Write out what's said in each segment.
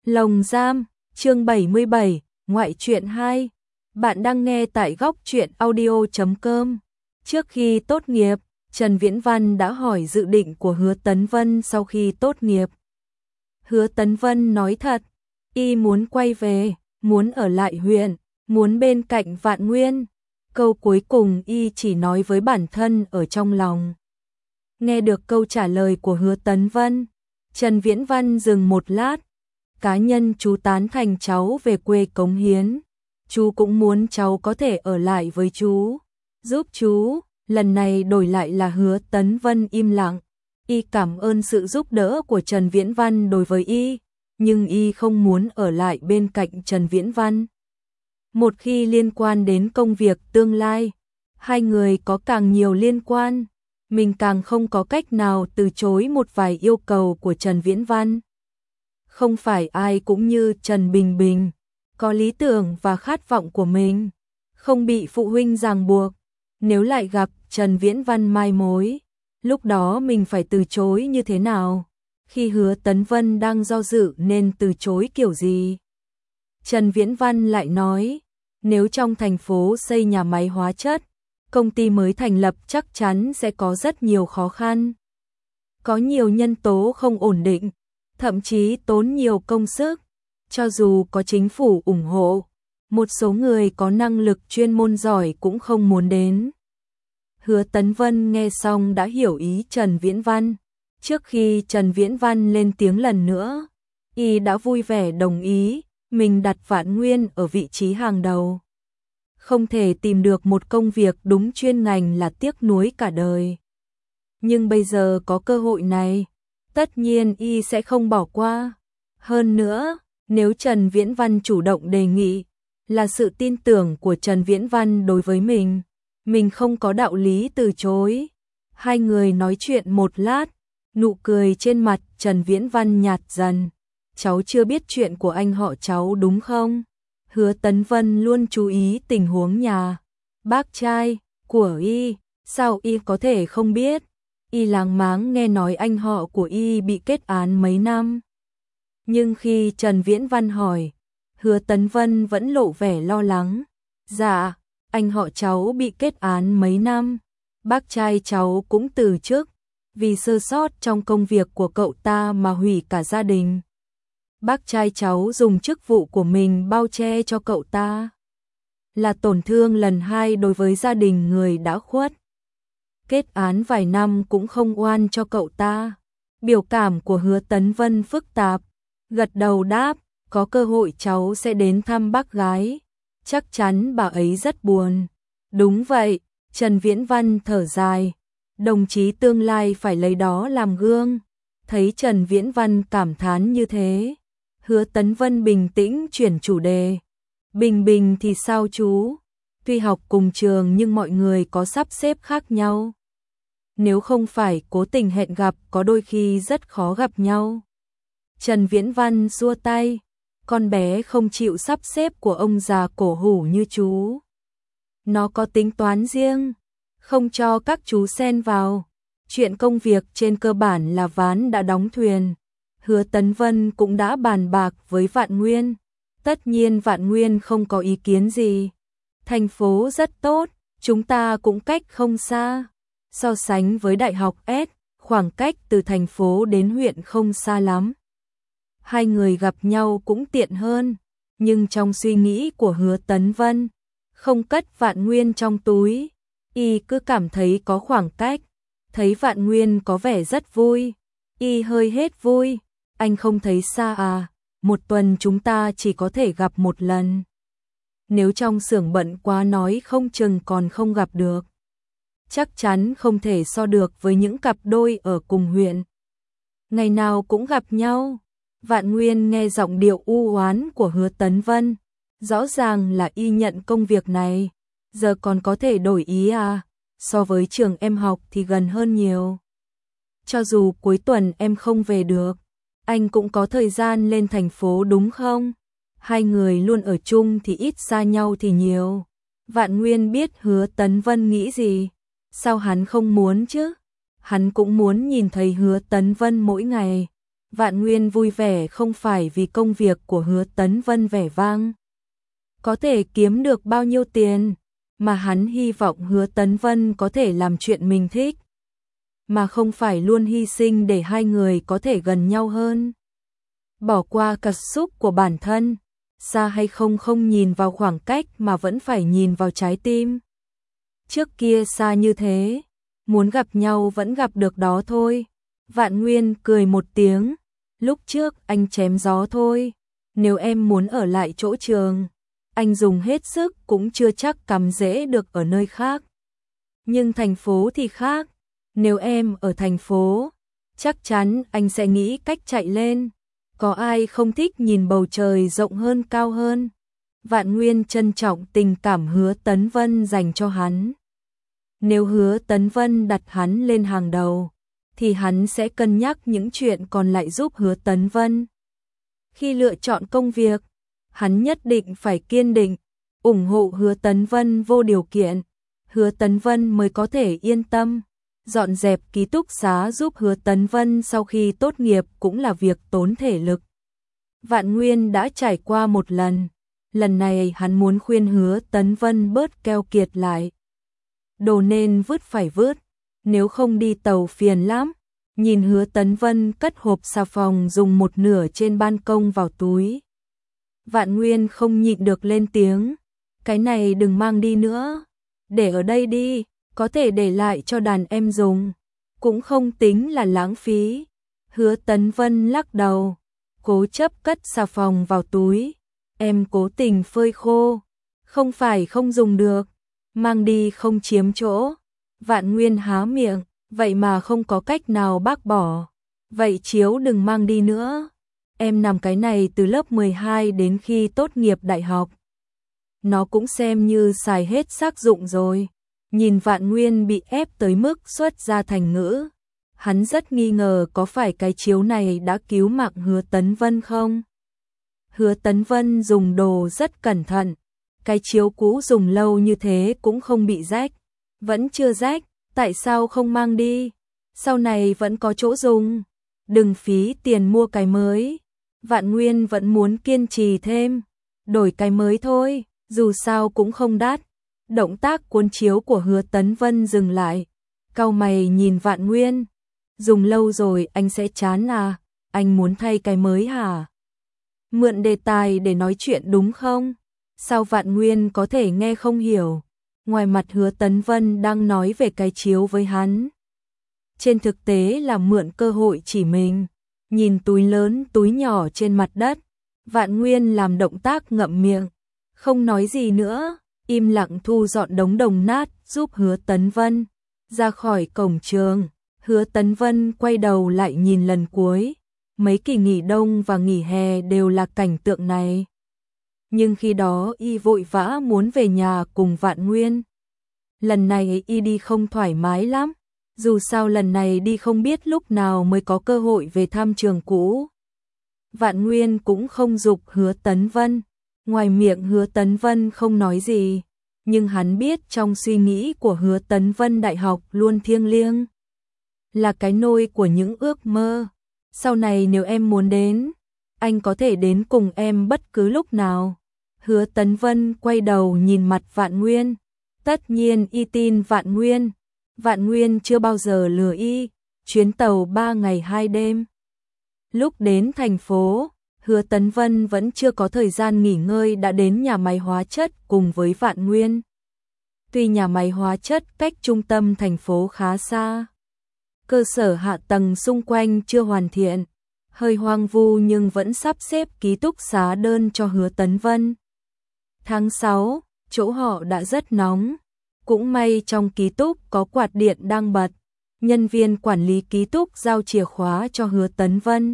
Lồng giam, chương 77, ngoại truyện 2. Bạn đang nghe tại góc truyện audio.com. Trước khi tốt nghiệp, Trần Viễn Văn đã hỏi dự định của Hứa Tấn Vân sau khi tốt nghiệp. Hứa Tấn Vân nói thật, y muốn quay về, muốn ở lại huyện, muốn bên cạnh Vạn Nguyên. Câu cuối cùng y chỉ nói với bản thân ở trong lòng. Nghe được câu trả lời của Hứa Tấn Vân, Trần Viễn Văn dừng một lát. Cá nhân chú tán thành cháu về quê cống hiến. Chú cũng muốn cháu có thể ở lại với chú, giúp chú. Lần này đổi lại là Hứa Tấn Vân im lặng. Y cảm ơn sự giúp đỡ của Trần Viễn Văn đối với y, nhưng y không muốn ở lại bên cạnh Trần Viễn Văn. Một khi liên quan đến công việc tương lai, hai người có càng nhiều liên quan, mình càng không có cách nào từ chối một vài yêu cầu của Trần Viễn Văn. Không phải ai cũng như Trần Bình Bình, có lý tưởng và khát vọng của mình, không bị phụ huynh ràng buộc. Nếu lại gặp Trần Viễn Văn mai mối, lúc đó mình phải từ chối như thế nào? Khi Hứa Tấn Vân đang do dự nên từ chối kiểu gì? Trần Viễn Văn lại nói, nếu trong thành phố xây nhà máy hóa chất, công ty mới thành lập chắc chắn sẽ có rất nhiều khó khăn. Có nhiều nhân tố không ổn định, thậm chí tốn nhiều công sức. Cho dù có chính phủ ủng hộ, một số người có năng lực chuyên môn giỏi cũng không muốn đến. Hứa Tấn Vân nghe xong đã hiểu ý Trần Viễn Văn. Trước khi Trần Viễn Văn lên tiếng lần nữa, y đã vui vẻ đồng ý, mình đặt Vạn Nguyên ở vị trí hàng đầu. Không thể tìm được một công việc đúng chuyên ngành là tiếc nuối cả đời. Nhưng bây giờ có cơ hội này, tất nhiên y sẽ không bỏ qua. Hơn nữa, nếu Trần Viễn Văn chủ động đề nghị, là sự tin tưởng của Trần Viễn Văn đối với mình không có đạo lý từ chối. Hai người nói chuyện một lát, nụ cười trên mặt Trần Viễn Văn nhạt dần. Cháu chưa biết chuyện của anh họ cháu đúng không? Hứa Tấn Vân luôn chú ý tình huống nhà bác trai của y, sao y có thể không biết? Y láng máng nghe nói anh họ của y bị kết án mấy năm. Nhưng khi Trần Viễn Văn hỏi, Hứa Tấn Vân vẫn lộ vẻ lo lắng. Dạ, anh họ cháu bị kết án mấy năm. Bác trai cháu cũng từ chức, vì sơ sót trong công việc của cậu ta mà hủy cả gia đình. Bác trai cháu dùng chức vụ của mình bao che cho cậu ta, là tổn thương lần hai đối với gia đình người đã khuất. Kết án vài năm cũng không oan cho cậu ta. Biểu cảm của Hứa Tấn Vân phức tạp, gật đầu đáp, có cơ hội cháu sẽ đến thăm bác gái. Chắc chắn bà ấy rất buồn. Đúng vậy, Trần Viễn Văn thở dài, đồng chí tương lai phải lấy đó làm gương. Thấy Trần Viễn Văn cảm thán như thế, Hứa Tấn Vân bình tĩnh chuyển chủ đề. Bình Bình thì sao chú? Tuy học cùng trường nhưng mọi người có sắp xếp khác nhau. Nếu không phải cố tình hẹn gặp có đôi khi rất khó gặp nhau. Trần Viễn Văn xua tay, con bé không chịu sắp xếp của ông già cổ hủ như chú. Nó có tính toán riêng, không cho các chú xen vào. Chuyện công việc trên cơ bản là ván đã đóng thuyền. Hứa Tấn Vân cũng đã bàn bạc với Vạn Nguyên. Tất nhiên Vạn Nguyên không có ý kiến gì. Thành phố rất tốt, chúng ta cũng cách không xa. So sánh với Đại học S, khoảng cách từ thành phố đến huyện không xa lắm. Hai người gặp nhau cũng tiện hơn, nhưng trong suy nghĩ của Hứa Tấn Vân, không cất Vạn Nguyên trong túi, y cứ cảm thấy có khoảng cách. Thấy Vạn Nguyên có vẻ rất vui, y hơi hết vui. Anh không thấy xa à? Một tuần chúng ta chỉ có thể gặp một lần. Nếu trong xưởng bận quá nói không chừng còn không gặp được. Chắc chắn không thể so được với những cặp đôi ở cùng huyện. Ngày nào cũng gặp nhau. Vạn Nguyên nghe giọng điệu u oán của Hứa Tấn Vân, rõ ràng là y nhận công việc này, giờ còn có thể đổi ý à? So với trường em học thì gần hơn nhiều. Cho dù cuối tuần em không về được, anh cũng có thời gian lên thành phố đúng không? Hai người luôn ở chung thì ít xa nhau thì nhiều. Vạn Nguyên biết Hứa Tấn Vân nghĩ gì. Sao hắn không muốn chứ? Hắn cũng muốn nhìn thấy Hứa Tấn Vân mỗi ngày. Vạn Nguyên vui vẻ không phải vì công việc của Hứa Tấn Vân vẻ vang, có thể kiếm được bao nhiêu tiền, mà hắn hy vọng Hứa Tấn Vân có thể làm chuyện mình thích, mà không phải luôn hy sinh để hai người có thể gần nhau hơn. Bỏ qua cảm xúc của bản thân, xa hay không không nhìn vào khoảng cách mà vẫn phải nhìn vào trái tim. Trước kia xa như thế, muốn gặp nhau vẫn gặp được đó thôi. Vạn Nguyên cười một tiếng, lúc trước anh chém gió thôi, nếu em muốn ở lại chỗ trường, anh dùng hết sức cũng chưa chắc cắm rễ được ở nơi khác. Nhưng thành phố thì khác, nếu em ở thành phố, chắc chắn anh sẽ nghĩ cách chạy lên. Có ai không thích nhìn bầu trời rộng hơn cao hơn. Vạn Nguyên trân trọng tình cảm Hứa Tấn Vân dành cho hắn. Nếu Hứa Tấn Vân đặt hắn lên hàng đầu, thì hắn sẽ cân nhắc những chuyện còn lại giúp Hứa Tấn Vân. Khi lựa chọn công việc, hắn nhất định phải kiên định, ủng hộ Hứa Tấn Vân vô điều kiện, Hứa Tấn Vân mới có thể yên tâm. Dọn dẹp ký túc xá giúp Hứa Tấn Vân sau khi tốt nghiệp cũng là việc tốn thể lực. Vạn Nguyên đã trải qua một lần này hắn muốn khuyên Hứa Tấn Vân bớt keo kiệt lại. Đồ nên vứt phải vứt, nếu không đi tàu phiền lắm. Nhìn Hứa Tấn Vân cất hộp xà phòng dùng một nửa trên ban công vào túi. Vạn Nguyên không nhịn được lên tiếng, cái này đừng mang đi nữa, để ở đây đi, có thể để lại cho đàn em dùng, cũng không tính là lãng phí. Hứa Tấn Vân lắc đầu, cố chấp cất xà phòng vào túi, em cố tình phơi khô, không phải không dùng được, mang đi không chiếm chỗ. Vạn Nguyên há miệng, vậy mà không có cách nào bác bỏ, vậy chiếu đừng mang đi nữa, em nằm cái này từ lớp 12 đến khi tốt nghiệp đại học. Nó cũng xem như xài hết tác dụng rồi. Nhìn Vạn Nguyên bị ép tới mức xuất ra thành ngữ, hắn rất nghi ngờ có phải cái chiếu này đã cứu mạng Hứa Tấn Vân không? Hứa Tấn Vân dùng đồ rất cẩn thận, cái chiếu cũ dùng lâu như thế cũng không bị rách, vẫn chưa rách, tại sao không mang đi? Sau này vẫn có chỗ dùng, đừng phí tiền mua cái mới. Vạn Nguyên vẫn muốn kiên trì thêm, đổi cái mới thôi, dù sao cũng không đắt. Động tác cuốn chiếu của Hứa Tấn Vân dừng lại, cau mày nhìn Vạn Nguyên, dùng lâu rồi anh sẽ chán à, anh muốn thay cái mới hả? Mượn đề tài để nói chuyện đúng không? Sao Vạn Nguyên có thể nghe không hiểu? Ngoài mặt Hứa Tấn Vân đang nói về cái chiếu với hắn, trên thực tế là mượn cơ hội chỉ mình. Nhìn túi lớn túi nhỏ trên mặt đất, Vạn Nguyên làm động tác ngậm miệng, không nói gì nữa, im lặng thu dọn đống đồng nát giúp Hứa Tấn Vân ra khỏi cổng trường. Hứa Tấn Vân quay đầu lại nhìn lần cuối, mấy kỳ nghỉ đông và nghỉ hè đều là cảnh tượng này. Nhưng khi đó y vội vã muốn về nhà cùng Vạn Nguyên. Lần này y đi không thoải mái lắm, dù sao lần này đi không biết lúc nào mới có cơ hội về thăm trường cũ. Vạn Nguyên cũng không giục Hứa Tấn Vân, ngoài miệng Hứa Tấn Vân không nói gì, nhưng hắn biết trong suy nghĩ của Hứa Tấn Vân đại học luôn thiêng liêng, là cái nôi của những ước mơ. Sau này nếu em muốn đến, anh có thể đến cùng em bất cứ lúc nào. Hứa Tấn Vân quay đầu nhìn mặt Vạn Nguyên, tất nhiên y tin Vạn Nguyên. Vạn Nguyên chưa bao giờ lừa y, chuyến tàu 3 ngày 2 đêm. Lúc đến thành phố, Hứa Tấn Vân vẫn chưa có thời gian nghỉ ngơi đã đến nhà máy hóa chất cùng với Vạn Nguyên. Tuy nhà máy hóa chất cách trung tâm thành phố khá xa, cơ sở hạ tầng xung quanh chưa hoàn thiện, hơi hoang vu nhưng vẫn sắp xếp ký túc xá đơn cho Hứa Tấn Vân. Tháng 6, chỗ họ đã rất nóng. Cũng may trong ký túc có quạt điện đang bật, nhân viên quản lý ký túc giao chìa khóa cho Hứa Tấn Vân.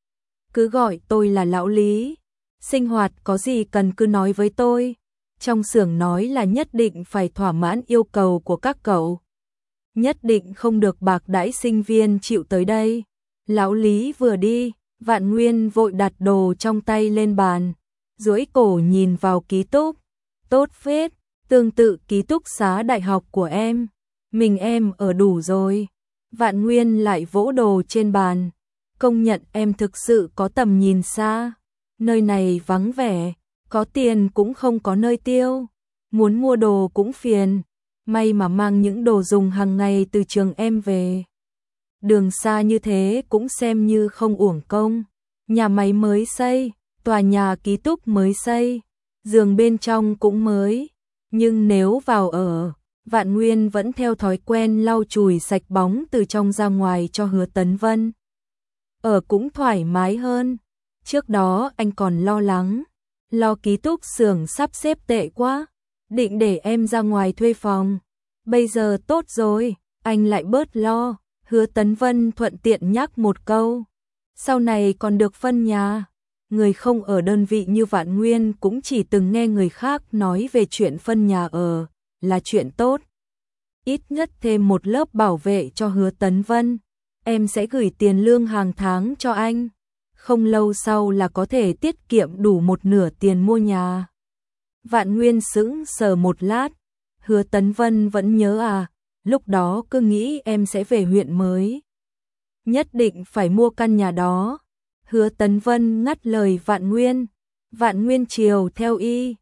Cứ gọi tôi là lão Lý, sinh hoạt có gì cần cứ nói với tôi. Trong xưởng nói là nhất định phải thỏa mãn yêu cầu của các cậu. Nhất định không được bạc đãi sinh viên chịu tới đây. Lão Lý vừa đi, Vạn Nguyên vội đặt đồ trong tay lên bàn, duỗi cổ nhìn vào ký túc. Tốt phết, tương tự ký túc xá đại học của em. Mình em ở đủ rồi. Vạn Nguyên lại vỗ đồ trên bàn. công nhận em thực sự có tầm nhìn xa. Nơi này vắng vẻ, có tiền cũng không có nơi tiêu, muốn mua đồ cũng phiền, may mà mang những đồ dùng hàng ngày từ trường em về. Đường xa như thế cũng xem như không uổng công, nhà máy mới xây, tòa nhà ký túc mới xây, giường bên trong cũng mới, nhưng nếu vào ở, Vạn Nguyên vẫn theo thói quen lau chùi sạch bóng từ trong ra ngoài cho Hứa Tấn Vân. Ở cũng thoải mái hơn, trước đó anh còn lo lắng, lo ký túc xưởng sắp xếp tệ quá, định để em ra ngoài thuê phòng. Bây giờ tốt rồi, anh lại bớt lo. Hứa Tấn Vân thuận tiện nhắc một câu, sau này còn được phân nhà. Người không ở đơn vị như Vạn Nguyên cũng chỉ từng nghe người khác nói về chuyện phân nhà ở, là chuyện tốt. Ít nhất thêm một lớp bảo vệ cho Hứa Tấn Vân, em sẽ gửi tiền lương hàng tháng cho anh. Không lâu sau là có thể tiết kiệm đủ một nửa tiền mua nhà. Vạn Nguyên sững sờ một lát, Hứa Tấn Vân vẫn nhớ à, lúc đó cứ nghĩ em sẽ về huyện mới. Nhất định phải mua căn nhà đó. Hứa Tấn Vân ngắt lời Vạn Nguyên. Vạn Nguyên chiều theo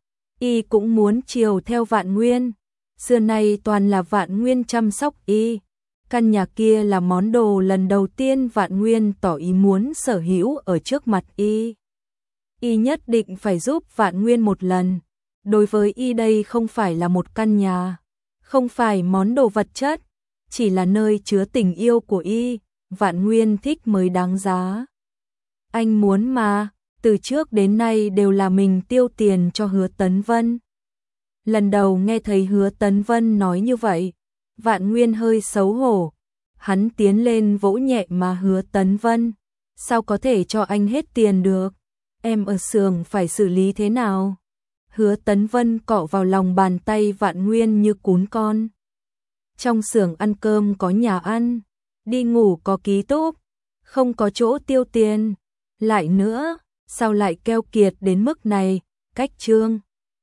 y cũng muốn chiều theo Vạn Nguyên. Xưa nay toàn là Vạn Nguyên chăm sóc y. Căn nhà kia là món đồ lần đầu tiên Vạn Nguyên tỏ ý muốn sở hữu ở trước mặt y. Y nhất định phải giúp Vạn Nguyên một lần. Đối với y đây không phải là một căn nhà, không phải món đồ vật chất, chỉ là nơi chứa tình yêu của y, Vạn Nguyên thích mới đáng giá. Anh muốn mà, từ trước đến nay đều là mình tiêu tiền cho Hứa Tấn Vân. Lần đầu nghe thấy Hứa Tấn Vân nói như vậy, Vạn Nguyên hơi xấu hổ. Hắn tiến lên vỗ nhẹ mà Hứa Tấn Vân. Sao có thể cho anh hết tiền được? Em ở xưởng phải xử lý thế nào? Hứa Tấn Vân cọ vào lòng bàn tay Vạn Nguyên như cún con. Trong xưởng ăn cơm có nhà ăn, đi ngủ có ký túc, không có chỗ tiêu tiền. Lại nữa, sao lại keo kiệt đến mức này? Cách Trương